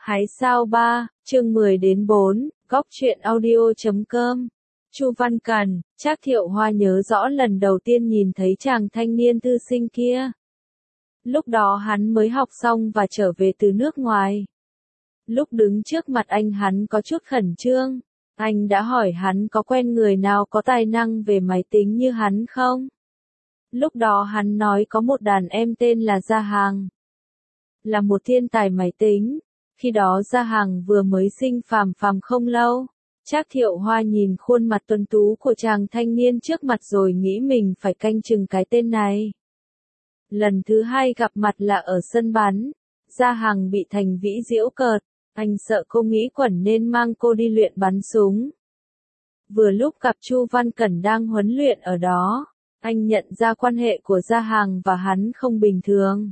Hái sao 3, chương 10 đến 4, góc truyện audio.com. Chu Văn Cẩn, Trác Thiệu Hoa nhớ rõ lần đầu tiên nhìn thấy chàng thanh niên thư sinh kia. Lúc đó hắn mới học xong và trở về từ nước ngoài. Lúc đứng trước mặt anh hắn có chút khẩn trương. Anh đã hỏi hắn có quen người nào có tài năng về máy tính như hắn không? Lúc đó hắn nói có một đàn em tên là Gia Hàng. Là một thiên tài máy tính. Khi đó Gia Hàng vừa mới sinh phàm không lâu. Trác Thiệu Hoa nhìn khuôn mặt tuấn tú của chàng thanh niên trước mặt rồi nghĩ mình phải canh chừng cái tên này. Lần thứ hai gặp mặt là ở sân bắn. Gia Hàng bị Thành Vĩ giễu cợt. Anh sợ cô nghĩ quẩn nên mang cô đi luyện bắn súng. Vừa lúc gặp Chu Văn Cẩn đang huấn luyện ở đó. Anh nhận ra quan hệ của Gia Hàng và hắn không bình thường.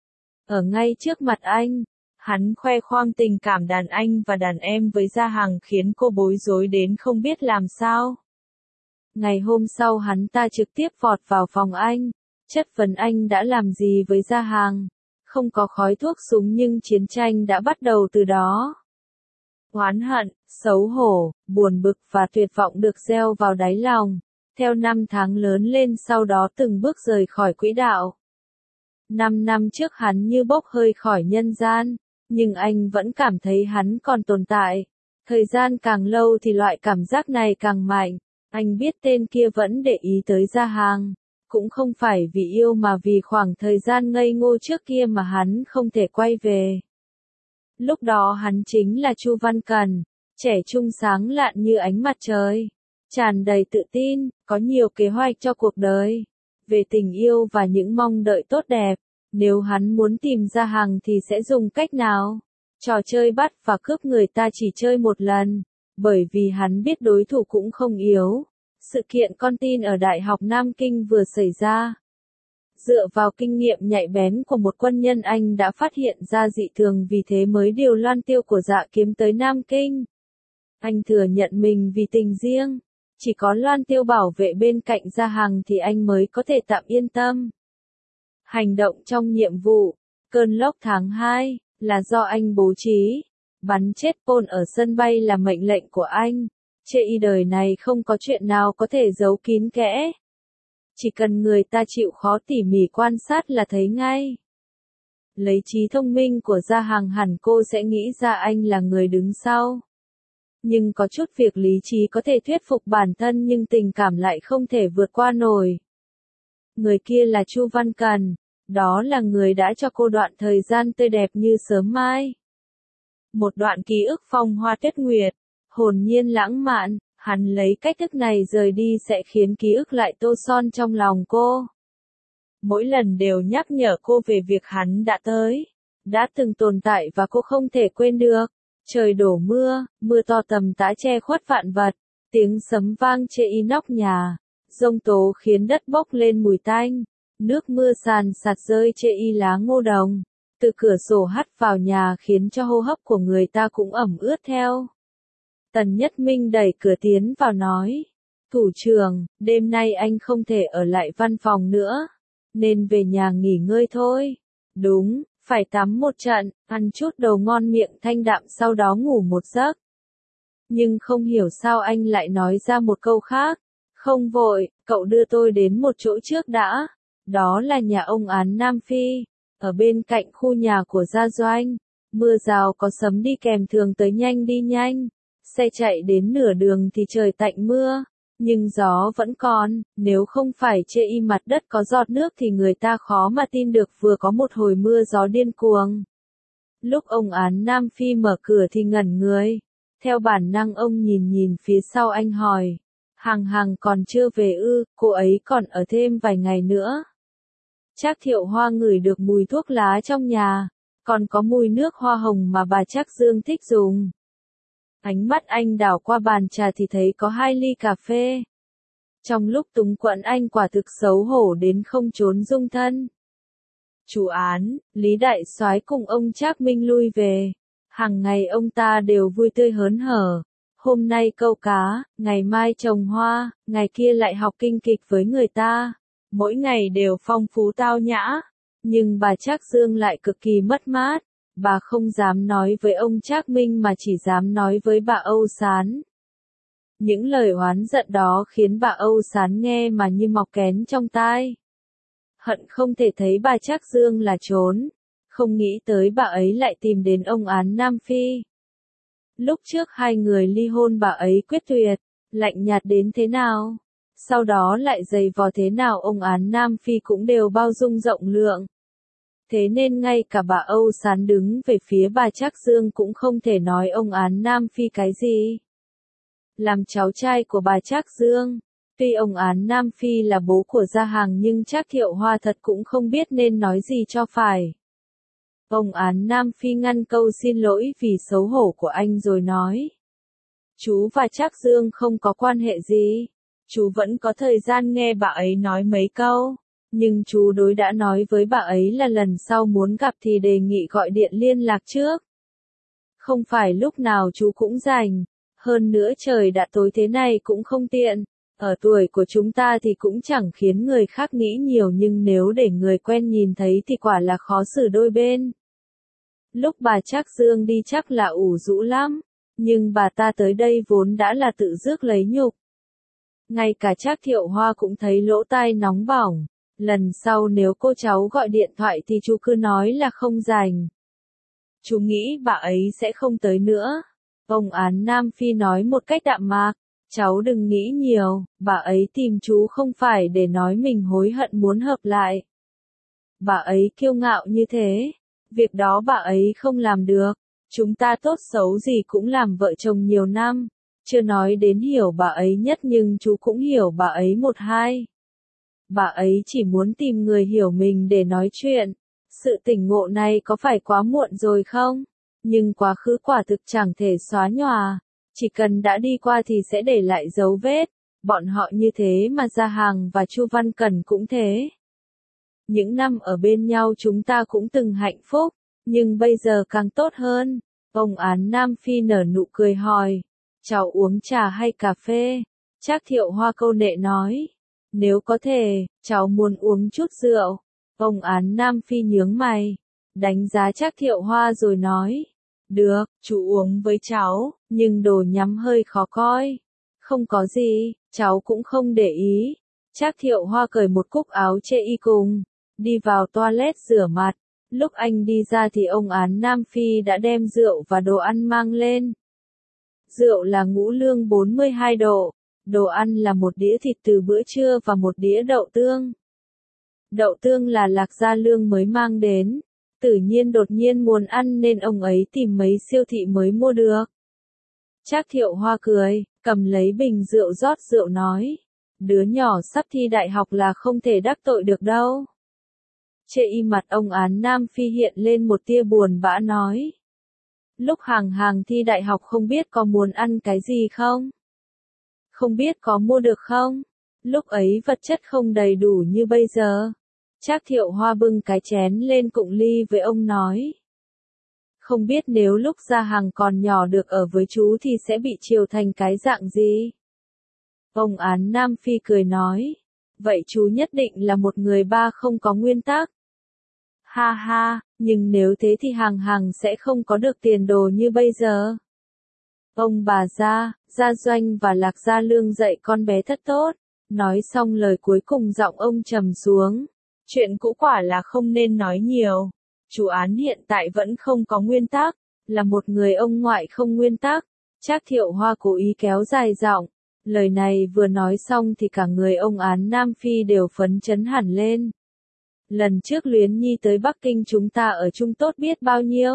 Ở ngay trước mặt anh, hắn khoe khoang tình cảm đàn anh và đàn em với Gia Hàng khiến cô bối rối đến không biết làm sao. Ngày hôm sau hắn ta trực tiếp vọt vào phòng anh, chất vấn anh đã làm gì với Gia Hàng. Không có khói thuốc súng nhưng chiến tranh đã bắt đầu từ đó. Oán hận, xấu hổ, buồn bực và tuyệt vọng được gieo vào đáy lòng. Theo năm tháng lớn lên sau đó từng bước rời khỏi quỹ đạo. 5 năm trước hắn như bốc hơi khỏi nhân gian, nhưng anh vẫn cảm thấy hắn còn tồn tại. Thời gian càng lâu thì loại cảm giác này càng mạnh. Anh biết tên kia vẫn để ý tới Gia Hàng. Cũng không phải vì yêu mà vì khoảng thời gian ngây ngô trước kia mà hắn không thể quay về. Lúc đó hắn chính là Chu Văn Cẩn, trẻ trung sáng lạn như ánh mặt trời, tràn đầy tự tin, có nhiều kế hoạch cho cuộc đời, về tình yêu và những mong đợi tốt đẹp. Nếu hắn muốn tìm Gia Hàng thì sẽ dùng cách nào? Trò chơi bắt và cướp người ta chỉ chơi một lần, bởi vì hắn biết đối thủ cũng không yếu. Sự kiện con tin ở Đại học Nam Kinh vừa xảy ra. Dựa vào kinh nghiệm nhạy bén của một quân nhân anh đã phát hiện ra dị thường, vì thế mới điều Loan Tiêu của Dạ Kiếm tới Nam Kinh. Anh thừa nhận mình vì tình riêng, chỉ có Loan Tiêu bảo vệ bên cạnh Gia Hàng thì anh mới có thể tạm yên tâm. Hành động trong nhiệm vụ, cơn lốc tháng 2, là do anh bố trí. Bắn chết Paul ở sân bay là mệnh lệnh của anh. Chê y đời này không có chuyện nào có thể giấu kín kẽ. Chỉ cần người ta chịu khó tỉ mỉ quan sát là thấy ngay. Lấy trí thông minh của Gia Hàng hẳn cô sẽ nghĩ ra anh là người đứng sau. Nhưng có chút việc lý trí có thể thuyết phục bản thân nhưng tình cảm lại không thể vượt qua nổi. Người kia là Chu Văn Cẩn, đó là người đã cho cô đoạn thời gian tươi đẹp như sớm mai. Một đoạn ký ức phong hoa tuyết nguyệt, hồn nhiên lãng mạn, hắn lấy cách thức này rời đi sẽ khiến ký ức lại tô son trong lòng cô. Mỗi lần đều nhắc nhở cô về việc hắn đã tới, đã từng tồn tại và cô không thể quên được. Trời đổ mưa, mưa to tầm tã che khuất vạn vật, tiếng sấm vang chê y nóc nhà, giông tố khiến đất bốc lên mùi tanh, nước mưa sàn sạt rơi chê y lá ngô đồng, từ cửa sổ hắt vào nhà khiến cho hô hấp của người ta cũng ẩm ướt theo. Tần Nhất Minh đẩy cửa tiến vào nói, thủ trưởng, đêm nay anh không thể ở lại văn phòng nữa, nên về nhà nghỉ ngơi thôi. Đúng, phải tắm một trận, ăn chút đồ ngon miệng thanh đạm sau đó ngủ một giấc. Nhưng không hiểu sao anh lại nói ra một câu khác, không vội, cậu đưa tôi đến một chỗ trước đã. Đó là nhà ông Án Nam Phi, ở bên cạnh khu nhà của Gia Doanh. Mưa rào có sấm đi kèm thường tới nhanh đi nhanh. Xe chạy đến nửa đường thì trời tạnh mưa, nhưng gió vẫn còn, nếu không phải chê y mặt đất có giọt nước thì người ta khó mà tin được vừa có một hồi mưa gió điên cuồng. Lúc ông Án Nam Phi mở cửa thì ngẩn người, theo bản năng ông nhìn phía sau anh hỏi, Hàng còn chưa về ư? Cô ấy còn ở thêm vài ngày nữa. Trác Thiệu Hoa ngửi được mùi thuốc lá trong nhà, còn có mùi nước hoa hồng mà bà Trác Dương thích dùng. Ánh mắt anh đảo qua bàn trà thì thấy có 2 ly cà phê. Trong lúc túng quẫn anh quả thực xấu hổ đến không trốn dung thân. Chủ án, Lý Đại Soái cùng ông Trác Minh lui về. Hàng ngày ông ta đều vui tươi hớn hở. Hôm nay câu cá, ngày mai trồng hoa, ngày kia lại học kinh kịch với người ta. Mỗi ngày đều phong phú tao nhã. Nhưng bà Trác Dương lại cực kỳ mất mát. Bà không dám nói với ông Trác Minh mà chỉ dám nói với bà Âu Sán. Những lời oán giận đó khiến bà Âu Sán nghe mà như mọc kén trong tai. Hận không thể thấy bà Trác Dương là trốn, không nghĩ tới bà ấy lại tìm đến ông Án Nam Phi. Lúc trước hai người ly hôn bà ấy quyết tuyệt, lạnh nhạt đến thế nào, sau đó lại giày vò thế nào ông Án Nam Phi cũng đều bao dung rộng lượng. Thế nên ngay cả bà Âu Sán đứng về phía bà Trác Dương cũng không thể nói ông Án Nam Phi cái gì. Làm cháu trai của bà Trác Dương, tuy ông Án Nam Phi là bố của Gia Hằng nhưng Trác Thiệu Hoa thật cũng không biết nên nói gì cho phải. Ông Án Nam Phi ngăn câu xin lỗi vì xấu hổ của anh rồi nói. Chú và Trác Dương không có quan hệ gì. Chú vẫn có thời gian nghe bà ấy nói mấy câu. Nhưng chú đối đã nói với bà ấy là lần sau muốn gặp thì đề nghị gọi điện liên lạc trước. Không phải lúc nào chú cũng rảnh. Hơn nữa trời đã tối thế này cũng không tiện. Ở tuổi của chúng ta thì cũng chẳng khiến người khác nghĩ nhiều nhưng nếu để người quen nhìn thấy thì quả là khó xử đôi bên. Lúc bà Trác Dương đi chắc là ủ rũ lắm, nhưng bà ta tới đây vốn đã là tự rước lấy nhục. Ngay cả Trác Thiệu Hoa cũng thấy lỗ tai nóng bỏng, lần sau nếu cô cháu gọi điện thoại thì chú cứ nói là không rảnh. Chú nghĩ bà ấy sẽ không tới nữa. Ông Án Nam Phi nói một cách đạm mạc, cháu đừng nghĩ nhiều, bà ấy tìm chú không phải để nói mình hối hận muốn hợp lại. Bà ấy kiêu ngạo như thế. Việc đó bà ấy không làm được, chúng ta tốt xấu gì cũng làm vợ chồng nhiều năm, chưa nói đến hiểu bà ấy nhất nhưng chú cũng hiểu bà ấy một hai. Bà ấy chỉ muốn tìm người hiểu mình để nói chuyện, sự tỉnh ngộ này có phải quá muộn rồi không? Nhưng quá khứ quả thực chẳng thể xóa nhòa, chỉ cần đã đi qua thì sẽ để lại dấu vết, bọn họ như thế mà Gia Hằng và Chu Văn Cẩn cũng thế. Những năm ở bên nhau chúng ta cũng từng hạnh phúc, nhưng bây giờ càng tốt hơn. Ông Án Nam Phi nở nụ cười hỏi, cháu uống trà hay cà phê? Trác Thiệu Hoa câu nệ nói, nếu có thể, cháu muốn uống chút rượu. Ông Án Nam Phi nhướng mày, đánh giá Trác Thiệu Hoa rồi nói, được, chú uống với cháu, nhưng đồ nhắm hơi khó coi. Không có gì, cháu cũng không để ý. Trác Thiệu Hoa cởi một cúc áo chê y cùng, đi vào toilet rửa mặt. Lúc anh đi ra thì ông Án Nam Phi đã đem rượu và đồ ăn mang lên. Rượu là ngũ lương 42 độ, đồ ăn là một đĩa thịt từ bữa trưa và một đĩa đậu tương. Đậu tương là Lạc Gia Lương mới mang đến, tự nhiên đột nhiên muốn ăn nên ông ấy tìm mấy siêu thị mới mua được. Trác Thiệu Hoa cười, cầm lấy bình rượu rót rượu nói, đứa nhỏ sắp thi đại học là không thể đắc tội được đâu. Chê y mặt ông Án Nam Phi hiện lên một tia buồn bã nói. Lúc Hằng thi đại học không biết có muốn ăn cái gì không? Không biết có mua được không? Lúc ấy vật chất không đầy đủ như bây giờ. Trác Thiệu Hoa bưng cái chén lên cụng ly với ông nói. Không biết nếu lúc Gia Hằng còn nhỏ được ở với chú thì sẽ bị chiều thành cái dạng gì? Ông Án Nam Phi cười nói. Vậy chú nhất định là một người ba không có nguyên tắc. Ha ha, nhưng nếu thế thì Hằng sẽ không có được tiền đồ như bây giờ. Ông bà Gia Doanh và Lạc Gia Lương dạy con bé thật tốt. Nói xong lời cuối cùng giọng ông trầm xuống. Chuyện cũ quả là không nên nói nhiều. Chú Án hiện tại vẫn không có nguyên tắc, là một người ông ngoại không nguyên tắc. Trác Thiệu Hoa cố ý kéo dài giọng. Lời này vừa nói xong thì cả người ông Án Nam Phi đều phấn chấn hẳn lên. Lần trước Luyến Nhi tới Bắc Kinh chúng ta ở chung tốt biết bao nhiêu.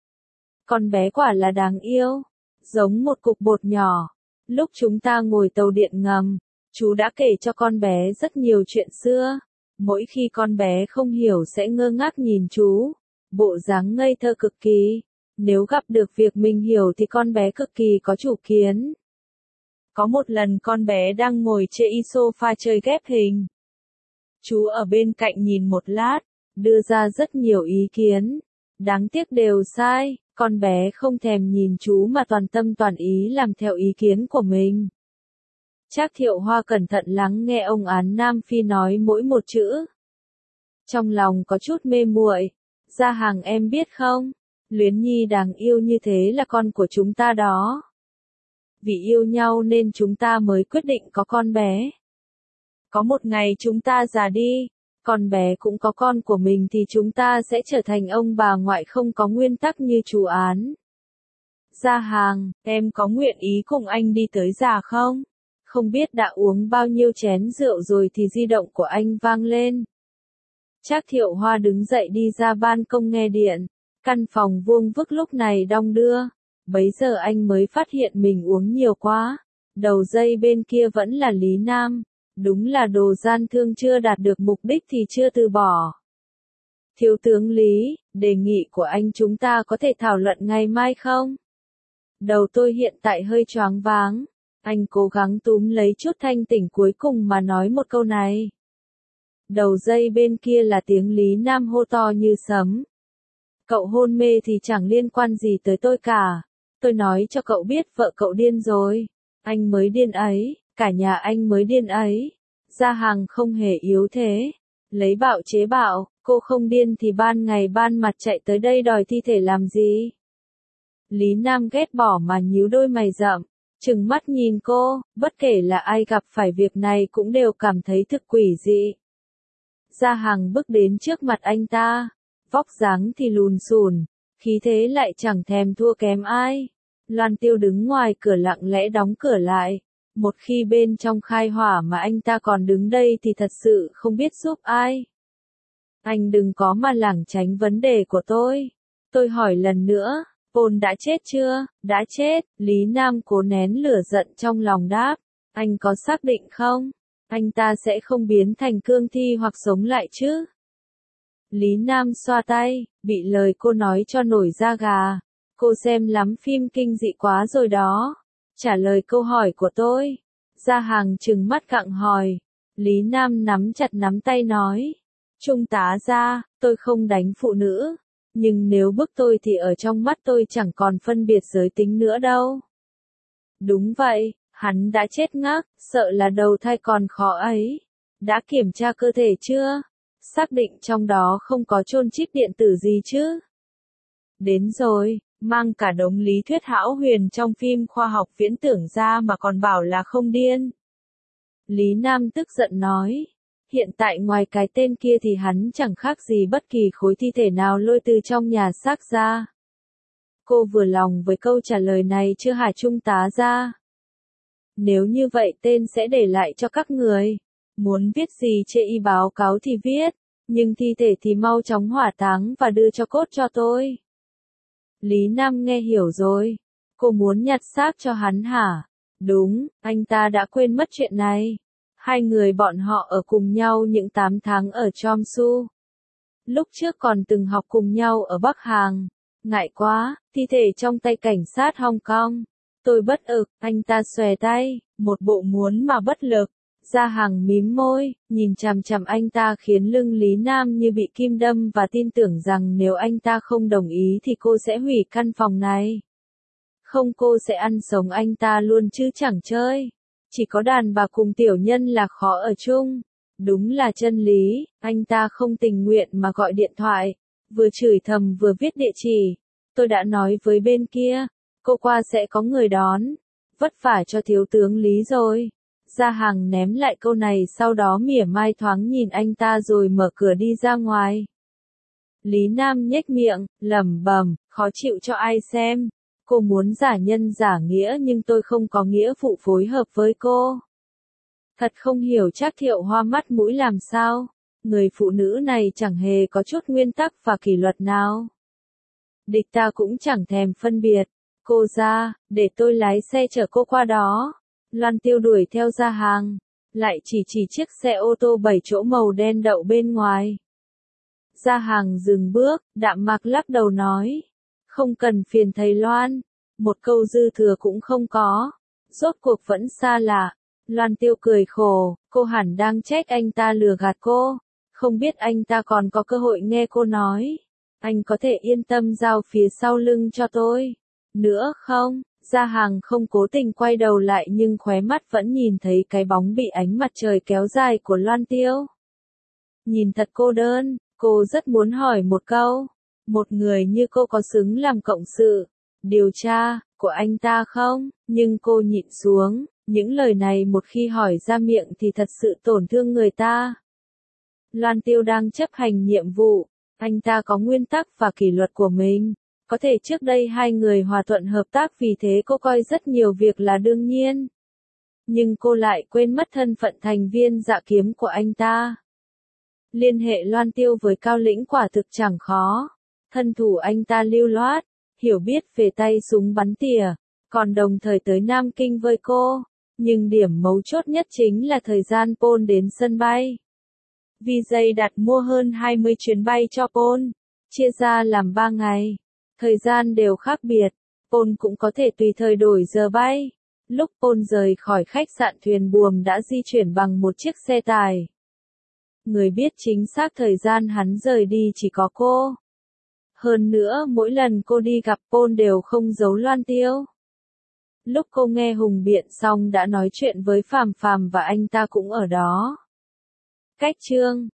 Con bé quả là đáng yêu, giống một cục bột nhỏ. Lúc chúng ta ngồi tàu điện ngầm, chú đã kể cho con bé rất nhiều chuyện xưa. Mỗi khi con bé không hiểu sẽ ngơ ngác nhìn chú, bộ dáng ngây thơ cực kỳ. Nếu gặp được việc mình hiểu thì con bé cực kỳ có chủ kiến. Có một lần con bé đang ngồi trên sofa chơi ghép hình. Chú ở bên cạnh nhìn một lát, đưa ra rất nhiều ý kiến. Đáng tiếc đều sai, con bé không thèm nhìn chú mà toàn tâm toàn ý làm theo ý kiến của mình. Trác Thiệu Hoa cẩn thận lắng nghe ông Án Nam Phi nói mỗi một chữ. Trong lòng có chút mê muội. Gia Hằng em biết không? Luyến Nhi đáng yêu như thế là con của chúng ta đó. Vì yêu nhau nên chúng ta mới quyết định có con bé. Có một ngày chúng ta già đi, con bé cũng có con của mình thì chúng ta sẽ trở thành ông bà ngoại không có nguyên tắc như chú Án. Gia Hàng, em có nguyện ý cùng anh đi tới già không? Không biết đã uống bao nhiêu chén rượu rồi thì di động của anh vang lên. Trác Thiệu Hoa đứng dậy đi ra ban công nghe điện. Căn phòng vuông vức lúc này đong đưa. Bấy giờ anh mới phát hiện mình uống nhiều quá. Đầu dây bên kia vẫn là Lý Nam. Đúng là đồ gian thương, chưa đạt được mục đích thì chưa từ bỏ. Thiếu tướng Lý, đề nghị của anh chúng ta có thể thảo luận ngày mai không? Đầu tôi hiện tại hơi choáng váng. Anh cố gắng túm lấy chút thanh tỉnh cuối cùng mà nói một câu này. Đầu dây bên kia là tiếng Lý Nam hô to như sấm. Cậu hôn mê thì chẳng liên quan gì tới tôi cả. Tôi nói cho cậu biết vợ cậu điên rồi. Anh mới điên ấy, cả nhà anh mới điên ấy. Gia Hàng không hề yếu thế. Lấy bạo chế bạo, cô không điên thì ban ngày ban mặt chạy tới đây đòi thi thể làm gì? Lý Nam ghét bỏ mà nhíu đôi mày rậm, trừng mắt nhìn cô, bất kể là ai gặp phải việc này cũng đều cảm thấy thực quỷ dị. Gia Hàng bước đến trước mặt anh ta, vóc dáng thì lùn xùn, khí thế lại chẳng thèm thua kém ai. Loan Tiêu đứng ngoài cửa lặng lẽ đóng cửa lại. Một khi bên trong khai hỏa mà anh ta còn đứng đây thì thật sự không biết giúp ai. Anh đừng có mà lảng tránh vấn đề của tôi. Tôi hỏi lần nữa, Paul đã chết chưa? Đã chết, Lý Nam cố nén lửa giận trong lòng đáp. Anh có xác định không? Anh ta sẽ không biến thành cương thi hoặc sống lại chứ? Lý Nam xoa tay, bị lời cô nói cho nổi da gà. Cô xem lắm phim kinh dị quá rồi đó. Trả lời câu hỏi của tôi. Gia Hàng trừng mắt gặng hỏi. Lý Nam nắm chặt nắm tay nói. Trung tá Gia, tôi không đánh phụ nữ. Nhưng nếu bức tôi thì ở trong mắt tôi chẳng còn phân biệt giới tính nữa đâu. Đúng vậy, hắn đã chết ngắc, sợ là đầu thai còn khó ấy. Đã kiểm tra cơ thể chưa? Xác định trong đó không có chôn chip điện tử gì chứ? Đến rồi. Mang cả đống lý thuyết hão huyền trong phim khoa học viễn tưởng ra mà còn bảo là không điên. Lý Nam tức giận nói. Hiện tại ngoài cái tên kia thì hắn chẳng khác gì bất kỳ khối thi thể nào lôi từ trong nhà xác ra. Cô vừa lòng với câu trả lời này chưa hả Trung tá Gia? Nếu như vậy tên sẽ để lại cho các người. Muốn viết gì chê y báo cáo thì viết. Nhưng thi thể thì mau chóng hỏa táng và đưa cho cốt cho tôi. Lý Nam nghe hiểu rồi. Cô muốn nhặt xác cho hắn hả? Đúng, anh ta đã quên mất chuyện này. Hai người bọn họ ở cùng nhau những 8 tháng ở Chomsu. Lúc trước còn từng học cùng nhau ở Bắc Hàn. Ngại quá, thi thể trong tay cảnh sát Hong Kong. Tôi bất ực, anh ta xòe tay, một bộ muốn mà bất lực. Gia Hàng mím môi, nhìn chằm chằm anh ta khiến lưng Lý Nam như bị kim đâm và tin tưởng rằng nếu anh ta không đồng ý thì cô sẽ hủy căn phòng này. Không, cô sẽ ăn sống anh ta luôn chứ chẳng chơi. Chỉ có đàn bà cùng tiểu nhân là khó ở chung. Đúng là chân lý, anh ta không tình nguyện mà gọi điện thoại. Vừa chửi thầm vừa viết địa chỉ. Tôi đã nói với bên kia, cô qua sẽ có người đón. Vất vả cho thiếu tướng Lý rồi. Gia Hàng ném lại câu này sau đó mỉa mai thoáng nhìn anh ta rồi mở cửa đi ra ngoài. Lý Nam nhếch miệng, lẩm bẩm, khó chịu cho ai xem. Cô muốn giả nhân giả nghĩa nhưng tôi không có nghĩa vụ phối hợp với cô. Thật không hiểu Trác Thiệu Hoa mắt mũi làm sao. Người phụ nữ này chẳng hề có chút nguyên tắc và kỷ luật nào. Địch ta cũng chẳng thèm phân biệt. Cô ra, để tôi lái xe chở cô qua đó. Loan Tiêu đuổi theo Gia Hàng, lại chỉ chiếc xe ô tô 7 chỗ màu đen đậu bên ngoài. Gia Hàng dừng bước, đạm mạc lắc đầu nói, không cần phiền thầy Loan, một câu dư thừa cũng không có, rốt cuộc vẫn xa lạ. Loan Tiêu cười khổ, cô hẳn đang trách anh ta lừa gạt cô, không biết anh ta còn có cơ hội nghe cô nói. Anh có thể yên tâm giao phía sau lưng cho tôi, nữa không? Gia Hàng không cố tình quay đầu lại nhưng khóe mắt vẫn nhìn thấy cái bóng bị ánh mặt trời kéo dài của Loan Tiêu. Nhìn thật cô đơn, cô rất muốn hỏi một câu. Một người như cô có xứng làm cộng sự, điều tra, của anh ta không? Nhưng cô nhịn xuống, những lời này một khi hỏi ra miệng thì thật sự tổn thương người ta. Loan Tiêu đang chấp hành nhiệm vụ, anh ta có nguyên tắc và kỷ luật của mình. Có thể trước đây hai người hòa thuận hợp tác vì thế cô coi rất nhiều việc là đương nhiên. Nhưng cô lại quên mất thân phận thành viên Dạ Kiếm của anh ta. Liên hệ Loan Tiêu với Cao Lĩnh quả thực chẳng khó. Thân thủ anh ta lưu loát, hiểu biết về tay súng bắn tỉa, còn đồng thời tới Nam Kinh với cô. Nhưng điểm mấu chốt nhất chính là thời gian Paul đến sân bay. VJ đặt mua hơn 20 chuyến bay cho Paul, chia ra làm 3 ngày. Thời gian đều khác biệt, Paul cũng có thể tùy thời đổi giờ bay. Lúc Paul rời khỏi khách sạn thuyền buồm đã di chuyển bằng một chiếc xe tải. Người biết chính xác thời gian hắn rời đi chỉ có cô. Hơn nữa mỗi lần cô đi gặp Paul đều không giấu Loan Tiêu. Lúc cô nghe Hùng biện xong đã nói chuyện với Phàm Phàm và anh ta cũng ở đó. Cách chương